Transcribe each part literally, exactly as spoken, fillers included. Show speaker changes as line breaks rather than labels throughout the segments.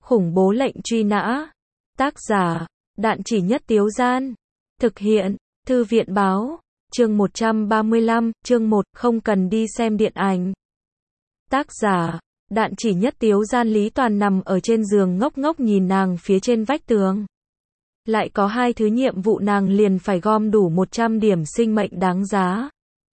Khủng bố lệnh truy nã. Tác giả, Đạn Chỉ Nhất Tiếu Gian. Thực hiện, Thư viện báo. Chương một trăm ba mươi lăm, chương một, không cần đi xem điện ảnh. Tác giả, Đạn Chỉ Nhất Tiếu Gian. Lý Toàn nằm ở trên giường ngốc ngốc nhìn nàng phía trên vách tường. Lại có hai thứ nhiệm vụ nàng liền phải gom đủ một trăm điểm sinh mệnh đáng giá.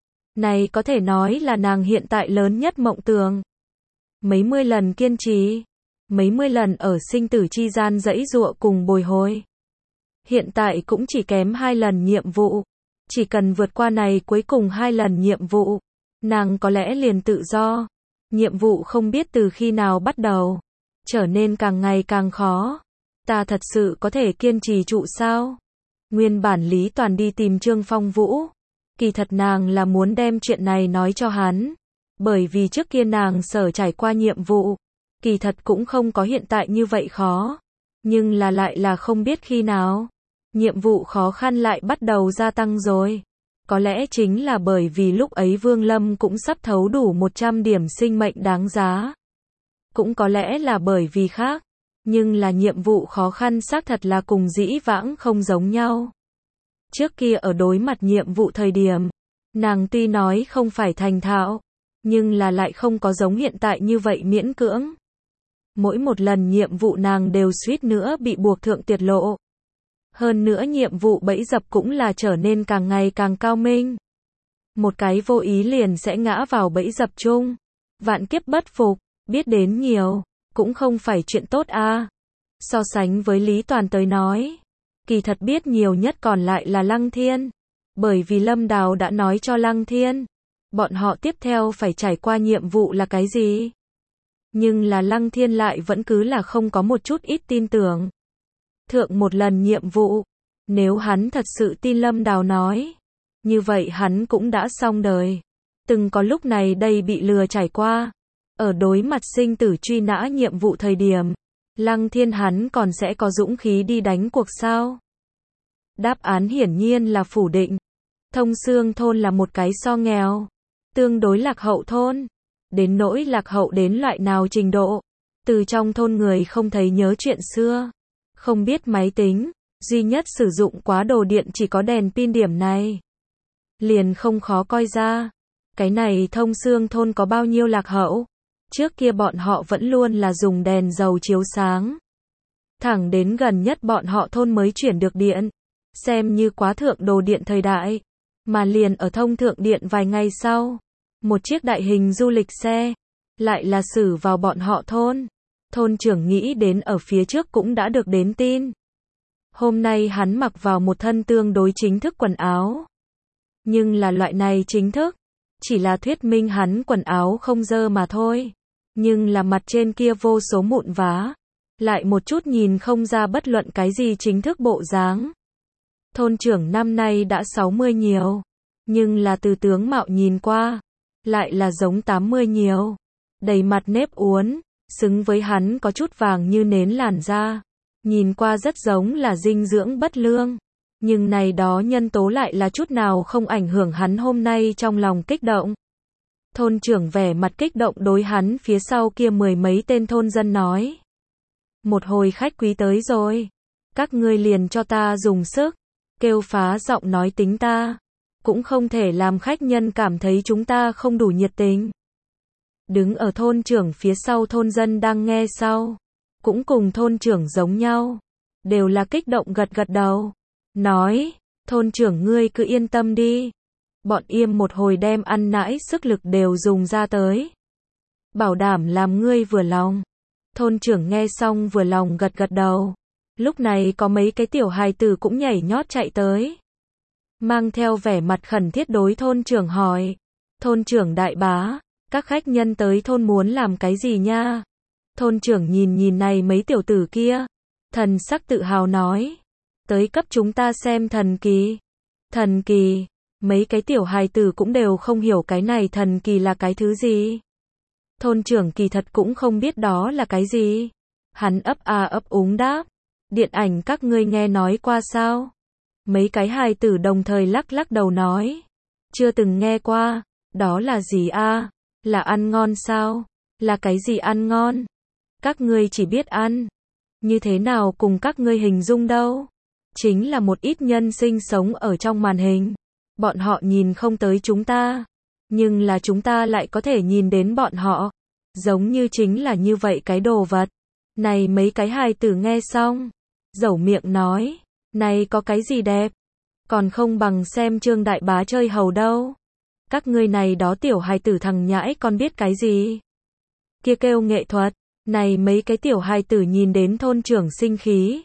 Này có thể nói là nàng hiện tại lớn nhất mộng tưởng. Mấy mươi lần kiên trì, mấy mươi lần ở sinh tử chi gian dãy dụa cùng bồi hồi. Hiện tại cũng chỉ kém hai lần nhiệm vụ. Chỉ cần vượt qua này cuối cùng hai lần nhiệm vụ, nàng có lẽ liền tự do. Nhiệm vụ không biết từ khi nào bắt đầu, trở nên càng ngày càng khó. Ta thật sự có thể kiên trì trụ sao? Nguyên bản Lý Toàn đi tìm Trương Phong Vũ. Kỳ thật nàng là muốn đem chuyện này nói cho hắn. Bởi vì trước kia nàng sở trải qua nhiệm vụ, kỳ thật cũng không có hiện tại như vậy khó. Nhưng là lại là không biết khi nào, nhiệm vụ khó khăn lại bắt đầu gia tăng rồi. Có lẽ chính là bởi vì lúc ấy Vương Lâm cũng sắp thấu đủ một trăm điểm sinh mệnh đáng giá. Cũng có lẽ là bởi vì khác. Nhưng là nhiệm vụ khó khăn xác thật là cùng dĩ vãng không giống nhau. Trước kia ở đối mặt nhiệm vụ thời điểm, nàng tuy nói không phải thành thạo, nhưng là lại không có giống hiện tại như vậy miễn cưỡng. Mỗi một lần nhiệm vụ nàng đều suýt nữa bị buộc thượng tiệt lộ. Hơn nữa nhiệm vụ bẫy dập cũng là trở nên càng ngày càng cao minh. Một cái vô ý liền sẽ ngã vào bẫy dập chung. Vạn kiếp bất phục, biết đến nhiều, cũng không phải chuyện tốt a. So sánh với Lý Toàn tới nói, kỳ thật biết nhiều nhất còn lại là Lăng Thiên. Bởi vì Lâm Đào đã nói cho Lăng Thiên, bọn họ tiếp theo phải trải qua nhiệm vụ là cái gì. Nhưng là Lăng Thiên lại vẫn cứ là không có một chút ít tin tưởng. Thượng một lần nhiệm vụ, nếu hắn thật sự tin Lâm Đào nói, như vậy hắn cũng đã xong đời. Từng có lúc này đây bị lừa trải qua. Ở đối mặt sinh tử truy nã nhiệm vụ thời điểm, Lăng Thiên hắn còn sẽ có dũng khí đi đánh cuộc sao? Đáp án hiển nhiên là phủ định. Thông Xương thôn là một cái so nghèo, tương đối lạc hậu thôn. Đến nỗi lạc hậu đến loại nào trình độ, từ trong thôn người không thấy nhớ chuyện xưa, không biết máy tính, duy nhất sử dụng quá đồ điện chỉ có đèn pin điểm này. Liền không khó coi ra, cái này Thông Xương thôn có bao nhiêu lạc hậu. Trước kia bọn họ vẫn luôn là dùng đèn dầu chiếu sáng. Thẳng đến gần nhất bọn họ thôn mới chuyển được điện, xem như quá thượng đồ điện thời đại. Mà liền ở thông thượng điện vài ngày sau, một chiếc đại hình du lịch xe lại là xử vào bọn họ thôn. Thôn trưởng nghĩ đến ở phía trước cũng đã được đến tin. Hôm nay hắn mặc vào một thân tương đối chính thức quần áo. Nhưng là loại này chính thức, chỉ là thuyết minh hắn quần áo không dơ mà thôi. Nhưng là mặt trên kia vô số mụn vá, lại một chút nhìn không ra bất luận cái gì chính thức bộ dáng. Thôn trưởng năm nay đã sáu mươi nhiều, nhưng là từ tướng mạo nhìn qua, lại là giống tám mươi nhiều. Đầy mặt nếp uốn, xứng với hắn có chút vàng như nến làn da. Nhìn qua rất giống là dinh dưỡng bất lương. Nhưng này đó nhân tố lại là chút nào không ảnh hưởng hắn hôm nay trong lòng kích động. Thôn trưởng vẻ mặt kích động đối hắn phía sau kia mười mấy tên thôn dân nói. Một hồi khách quý tới rồi. Các ngươi liền cho ta dùng sức. Kêu phá giọng nói tính ta. Cũng không thể làm khách nhân cảm thấy chúng ta không đủ nhiệt tình. Đứng ở thôn trưởng phía sau thôn dân đang nghe sau. Cũng cùng thôn trưởng giống nhau. Đều là kích động gật gật đầu. Nói, thôn trưởng ngươi cứ yên tâm đi. Bọn yêm một hồi đem ăn nãi sức lực đều dùng ra tới. Bảo đảm làm ngươi vừa lòng. Thôn trưởng nghe xong vừa lòng gật gật đầu. Lúc này có mấy cái tiểu hài tử cũng nhảy nhót chạy tới. Mang theo vẻ mặt khẩn thiết đối thôn trưởng hỏi. Thôn trưởng đại bá, các khách nhân tới thôn muốn làm cái gì nha? Thôn trưởng nhìn nhìn này mấy tiểu tử kia. Thần sắc tự hào nói. Tới cấp chúng ta xem thần kỳ. Thần kỳ. Mấy cái tiểu hài tử cũng đều không hiểu cái này thần kỳ là cái thứ gì. Thôn trưởng kỳ thật cũng không biết đó là cái gì. Hắn ấp a ấp úng đáp. Điện ảnh các ngươi nghe nói qua sao? Mấy cái hài tử đồng thời lắc lắc đầu nói. Chưa từng nghe qua. Đó là gì a? Là ăn ngon sao? Là cái gì ăn ngon? Các ngươi chỉ biết ăn. Như thế nào cùng các ngươi hình dung đâu? Chính là một ít nhân sinh sống ở trong màn hình. Bọn họ nhìn không tới chúng ta, nhưng là chúng ta lại có thể nhìn đến bọn họ. Giống như chính là như vậy cái đồ vật. Này mấy cái hài tử nghe xong, dẩu miệng nói, này có cái gì đẹp, còn không bằng xem Trương đại bá chơi hầu đâu. Các ngươi này đó tiểu hài tử thằng nhãi con biết cái gì? Kia kêu nghệ thuật. Này mấy cái tiểu hài tử nhìn đến thôn trưởng sinh khí,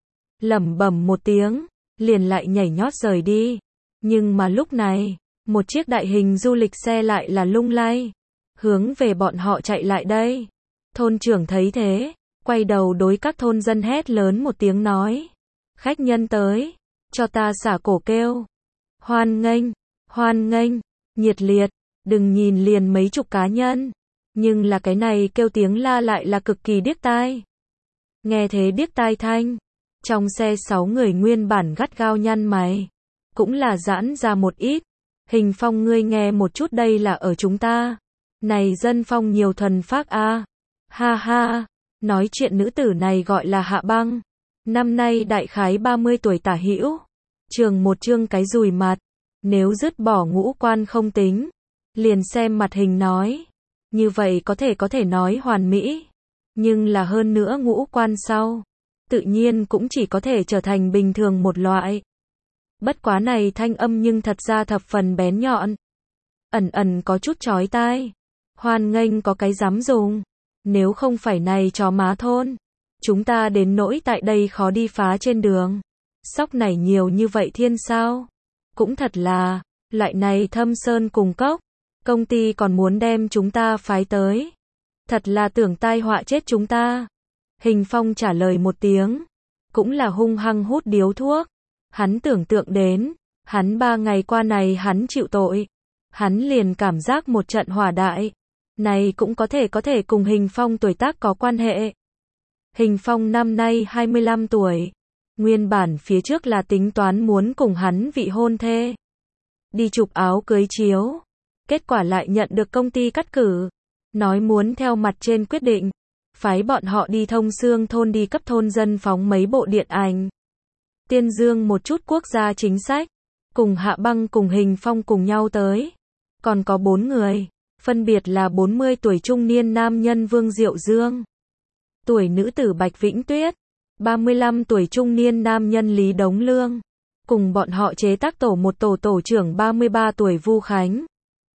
lẩm bẩm một tiếng, liền lại nhảy nhót rời đi. Nhưng mà lúc này, một chiếc đại hình du lịch xe lại là lung lay, hướng về bọn họ chạy lại đây. Thôn trưởng thấy thế, quay đầu đối các thôn dân hét lớn một tiếng nói, khách nhân tới, cho ta xả cổ kêu. Hoan nghênh, hoan nghênh, nhiệt liệt, đừng nhìn liền mấy chục cá nhân. Nhưng là cái này kêu tiếng la lại là cực kỳ điếc tai. Nghe thế điếc tai thanh, trong xe sáu người nguyên bản gắt gao nhăn mày, cũng là giãn ra một ít. Hình Phong ngươi nghe một chút đây là ở chúng ta. Này dân phong nhiều thuần phác a. Ha ha, nói chuyện nữ tử này gọi là Hạ Băng. Năm nay đại khái ba mươi tuổi tả hữu. Trường một trương cái dùi mặt. Nếu dứt bỏ ngũ quan không tính, liền xem mặt hình nói. Như vậy có thể có thể nói hoàn mỹ. Nhưng là hơn nữa ngũ quan sau, tự nhiên cũng chỉ có thể trở thành bình thường một loại. Bất quá này thanh âm nhưng thật ra thập phần bén nhọn. Ẩn ẩn có chút chói tai. Hoan nghênh có cái dám dùng. Nếu không phải này chó má thôn, chúng ta đến nỗi tại đây khó đi phá trên đường. Sóc này nhiều như vậy thiên sao? Cũng thật là, loại này thâm sơn cùng cốc. Công ty còn muốn đem chúng ta phái tới. Thật là tưởng tai họa chết chúng ta. Hình Phong trả lời một tiếng. Cũng là hung hăng hút điếu thuốc. Hắn tưởng tượng đến. Hắn ba ngày qua này hắn chịu tội. Hắn liền cảm giác một trận hỏa đại. Này cũng có thể có thể cùng Hình Phong tuổi tác có quan hệ. Hình Phong năm nay hai mươi lăm tuổi. Nguyên bản phía trước là tính toán muốn cùng hắn vị hôn thê. Đi chụp áo cưới chiếu. Kết quả lại nhận được công ty cắt cử. Nói muốn theo mặt trên quyết định. Phái bọn họ đi thông xương thôn đi cấp thôn dân phóng mấy bộ điện ảnh. Tiên dương một chút quốc gia chính sách. Cùng Hạ Băng cùng Hình Phong cùng nhau tới. Còn có bốn người. Phân biệt là bốn mươi tuổi trung niên nam nhân Vương Diệu Dương. Tuổi nữ tử Bạch Vĩnh Tuyết. ba mươi lăm tuổi trung niên nam nhân Lý Đống Lương. Cùng bọn họ chế tác tổ một tổ tổ trưởng ba mươi ba tuổi Vu Khánh.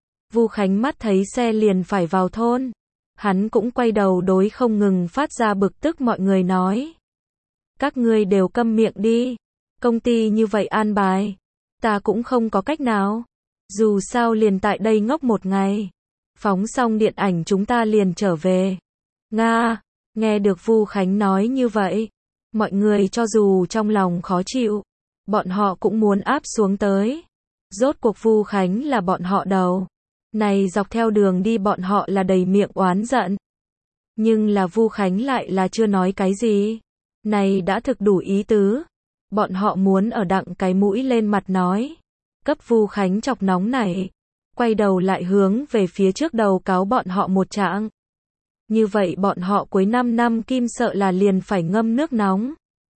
Vu Khánh mắt thấy xe liền phải vào thôn. Hắn cũng quay đầu đối không ngừng phát ra bực tức mọi người nói. Các ngươi đều câm miệng đi. Công ty như vậy an bài. Ta cũng không có cách nào. Dù sao liền tại đây ngốc một ngày. Phóng xong điện ảnh chúng ta liền trở về. Nga, nghe được Vu Khánh nói như vậy. Mọi người cho dù trong lòng khó chịu. Bọn họ cũng muốn áp xuống tới. Rốt cuộc Vu Khánh là bọn họ đầu. Này dọc theo đường đi bọn họ là đầy miệng oán giận. Nhưng là Vu Khánh lại là chưa nói cái gì. Này đã thực đủ ý tứ. Bọn họ muốn ở đặng cái mũi lên mặt nói. Cấp Vu Khánh chọc nóng này. Quay đầu lại hướng về phía trước đầu cáo bọn họ một trạng. Như vậy bọn họ cuối năm năm kim sợ là liền phải ngâm nước nóng.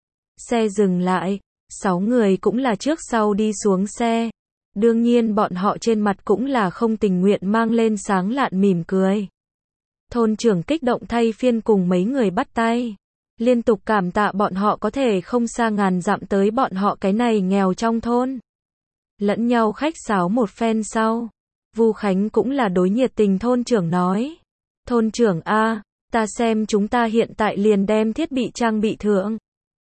Xe dừng lại. Sáu người cũng là trước sau đi xuống xe. Đương nhiên bọn họ trên mặt cũng là không tình nguyện mang lên sáng lạn mỉm cười. Thôn trưởng kích động thay phiên cùng mấy người bắt tay. Liên tục cảm tạ bọn họ có thể không xa ngàn dặm tới bọn họ cái này nghèo trong thôn. Lẫn nhau khách sáo một phen sau. Vu Khánh cũng là đối nhiệt tình thôn trưởng nói. Thôn trưởng a, ta xem chúng ta hiện tại liền đem thiết bị trang bị thượng.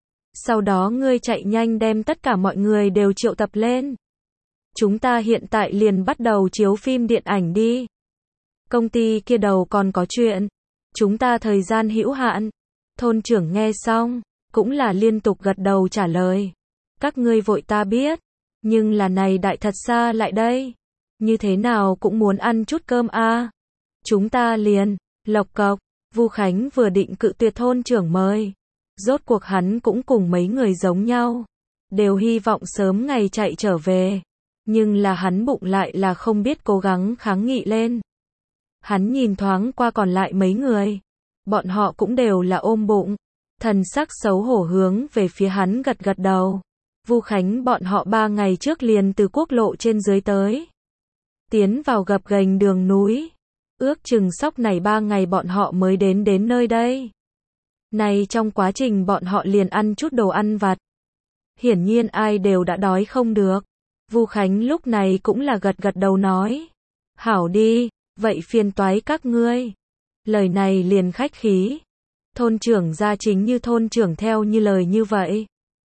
Sau đó ngươi chạy nhanh đem tất cả mọi người đều triệu tập lên. Chúng ta hiện tại liền bắt đầu chiếu phim điện ảnh đi. Công ty kia đầu còn có chuyện. Chúng ta thời gian hữu hạn. Thôn trưởng nghe xong, cũng là liên tục gật đầu trả lời. Các ngươi vội ta biết. Nhưng là này đại thật xa lại đây. Như thế nào cũng muốn ăn chút cơm a. Chúng ta liền, lộc cộc. Vu Khánh vừa định cự tuyệt thôn trưởng mời. Rốt cuộc hắn cũng cùng mấy người giống nhau. Đều hy vọng sớm ngày chạy trở về. Nhưng là hắn bụng lại là không biết cố gắng kháng nghị lên. Hắn nhìn thoáng qua còn lại mấy người. Bọn họ cũng đều là ôm bụng. Thần sắc xấu hổ hướng về phía hắn gật gật đầu. Vu Khánh bọn họ ba ngày trước liền từ quốc lộ trên dưới tới. Tiến vào gập ghềnh đường núi. Ước chừng sóc này ba ngày bọn họ mới đến đến nơi đây. Này trong quá trình bọn họ liền ăn chút đồ ăn vặt. Hiển nhiên ai đều đã đói không được. Vu Khánh lúc này cũng là gật gật đầu nói. Hảo đi, vậy phiền toái các ngươi. Lời này liền khách khí. Thôn trưởng ra chính như thôn trưởng theo như lời như vậy.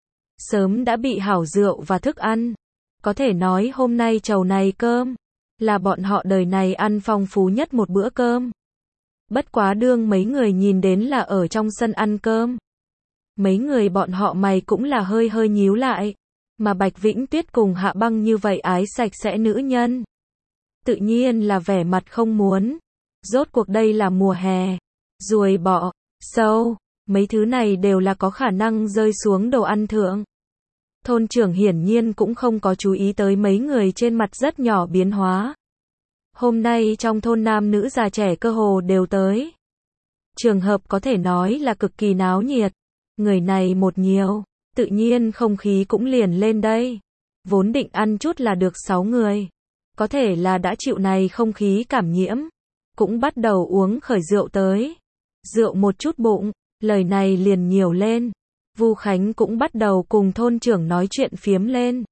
Sớm đã bị hảo rượu và thức ăn. Có thể nói hôm nay chầu này cơm. Là bọn họ đời này ăn phong phú nhất một bữa cơm. Bất quá đương mấy người nhìn đến là ở trong sân ăn cơm. Mấy người bọn họ mày cũng là hơi hơi nhíu lại. Mà Bạch Vĩnh Tuyết cùng Hạ Băng như vậy ái sạch sẽ nữ nhân. Tự nhiên là vẻ mặt không muốn. Rốt cuộc đây là mùa hè. Ruồi bọ, sâu, mấy thứ này đều là có khả năng rơi xuống đồ ăn thượng. Thôn trưởng hiển nhiên cũng không có chú ý tới mấy người trên mặt rất nhỏ biến hóa. Hôm nay trong thôn nam nữ già trẻ cơ hồ đều tới. Trường hợp có thể nói là cực kỳ náo nhiệt. Người này một nhiều, tự nhiên không khí cũng liền lên đây. Vốn định ăn chút là được sáu người. Có thể là đã chịu này không khí cảm nhiễm. Cũng bắt đầu uống khởi rượu tới. Rượu một chút bụng, lời này liền nhiều lên. Vu Khánh cũng bắt đầu cùng thôn trưởng nói chuyện phiếm lên.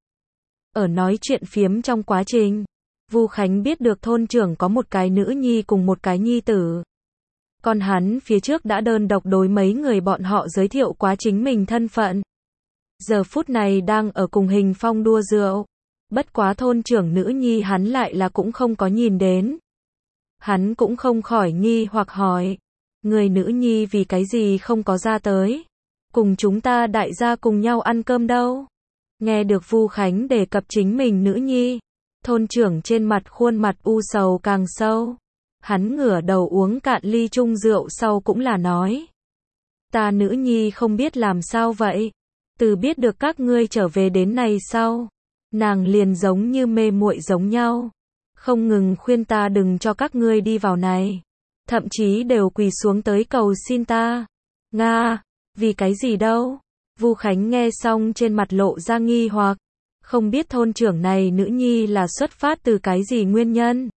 Ở nói chuyện phiếm trong quá trình, Vu Khánh biết được thôn trưởng có một cái nữ nhi cùng một cái nhi tử. Còn hắn phía trước đã đơn độc đối mấy người bọn họ giới thiệu quá chính mình thân phận. Giờ phút này đang ở cùng Hình Phong đua rượu. Bất quá thôn trưởng nữ nhi hắn lại là cũng không có nhìn đến. Hắn cũng không khỏi nghi hoặc hỏi. Người nữ nhi vì cái gì không có ra tới. Cùng chúng ta đại gia cùng nhau ăn cơm đâu. Nghe được Vu Khánh đề cập chính mình nữ nhi. Thôn trưởng trên mặt khuôn mặt u sầu càng sâu. Hắn ngửa đầu uống cạn ly chung rượu sau cũng là nói. Ta nữ nhi không biết làm sao vậy. Từ biết được các ngươi trở về đến này sau. Nàng liền giống như mê muội giống nhau. Không ngừng khuyên ta đừng cho các ngươi đi vào này. Thậm chí đều quỳ xuống tới cầu xin ta. Nga, vì cái gì đâu? Vu Khánh nghe xong trên mặt lộ ra nghi hoặc. Không biết thôn trưởng này nữ nhi là xuất phát từ cái gì nguyên nhân.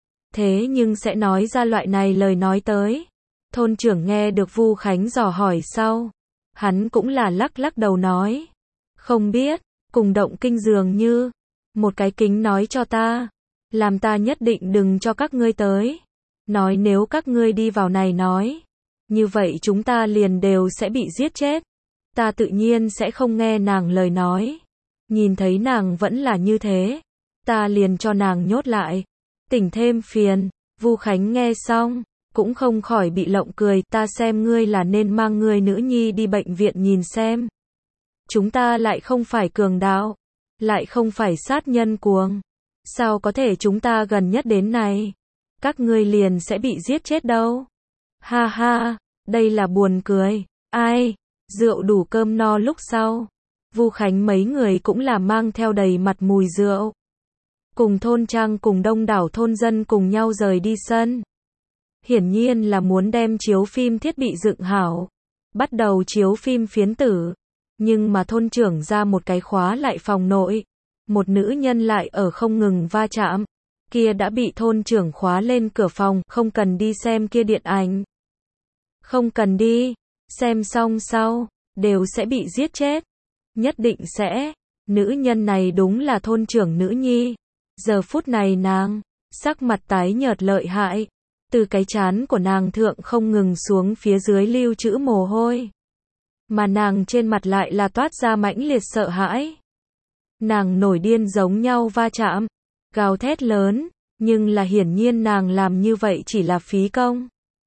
Thế nhưng sẽ nói ra loại này lời nói tới. Thôn trưởng nghe được Vu Khánh dò hỏi sau. Hắn cũng là lắc lắc đầu nói. Không biết, cùng động kinh dường như. Một cái kính nói cho ta. Làm ta nhất định đừng cho các ngươi tới. Nói nếu các ngươi đi vào này nói. Như vậy chúng ta liền đều sẽ bị giết chết. Ta tự nhiên sẽ không nghe nàng lời nói. Nhìn thấy nàng vẫn là như thế. Ta liền cho nàng nhốt lại. Tỉnh thêm phiền. Vu Khánh nghe xong. Cũng không khỏi bị lộng cười. Ta xem ngươi là nên mang ngươi nữ nhi đi bệnh viện nhìn xem. Chúng ta lại không phải cường đạo. Lại không phải sát nhân cuồng. Sao có thể chúng ta gần nhất đến này. Các ngươi liền sẽ bị giết chết đâu. Ha ha. Đây là buồn cười. Ai. Rượu đủ cơm no lúc sau. Vu Khánh mấy người cũng là mang theo đầy mặt mùi rượu. Cùng thôn trang cùng đông đảo thôn dân cùng nhau rời đi sân. Hiển nhiên là muốn đem chiếu phim thiết bị dựng hảo. Bắt đầu chiếu phim phiến tử. Nhưng mà thôn trưởng ra một cái khóa lại phòng nội. Một nữ nhân lại ở không ngừng va chạm. Kia đã bị thôn trưởng khóa lên cửa phòng. Không cần đi xem kia điện ảnh. Không cần đi. Xem xong sau. Đều sẽ bị giết chết. Nhất định sẽ. Nữ nhân này đúng là thôn trưởng nữ nhi. Giờ phút này nàng. Sắc mặt tái nhợt lợi hại. Từ cái trán của nàng thượng không ngừng xuống phía dưới lưu trữ mồ hôi. Mà nàng trên mặt lại là toát ra mãnh liệt sợ hãi. Nàng nổi điên giống nhau va chạm. Gào thét lớn. Nhưng là hiển nhiên nàng làm như vậy chỉ là phí công.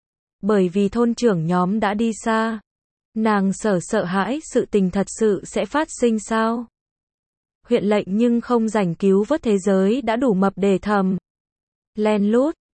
Bởi vì thôn trưởng nhóm đã đi xa. Nàng sở sợ hãi sự tình thật sự sẽ phát sinh sao? Huyện lệnh nhưng không rảnh cứu vớt thế giới đã đủ mập để thầm. Len lút,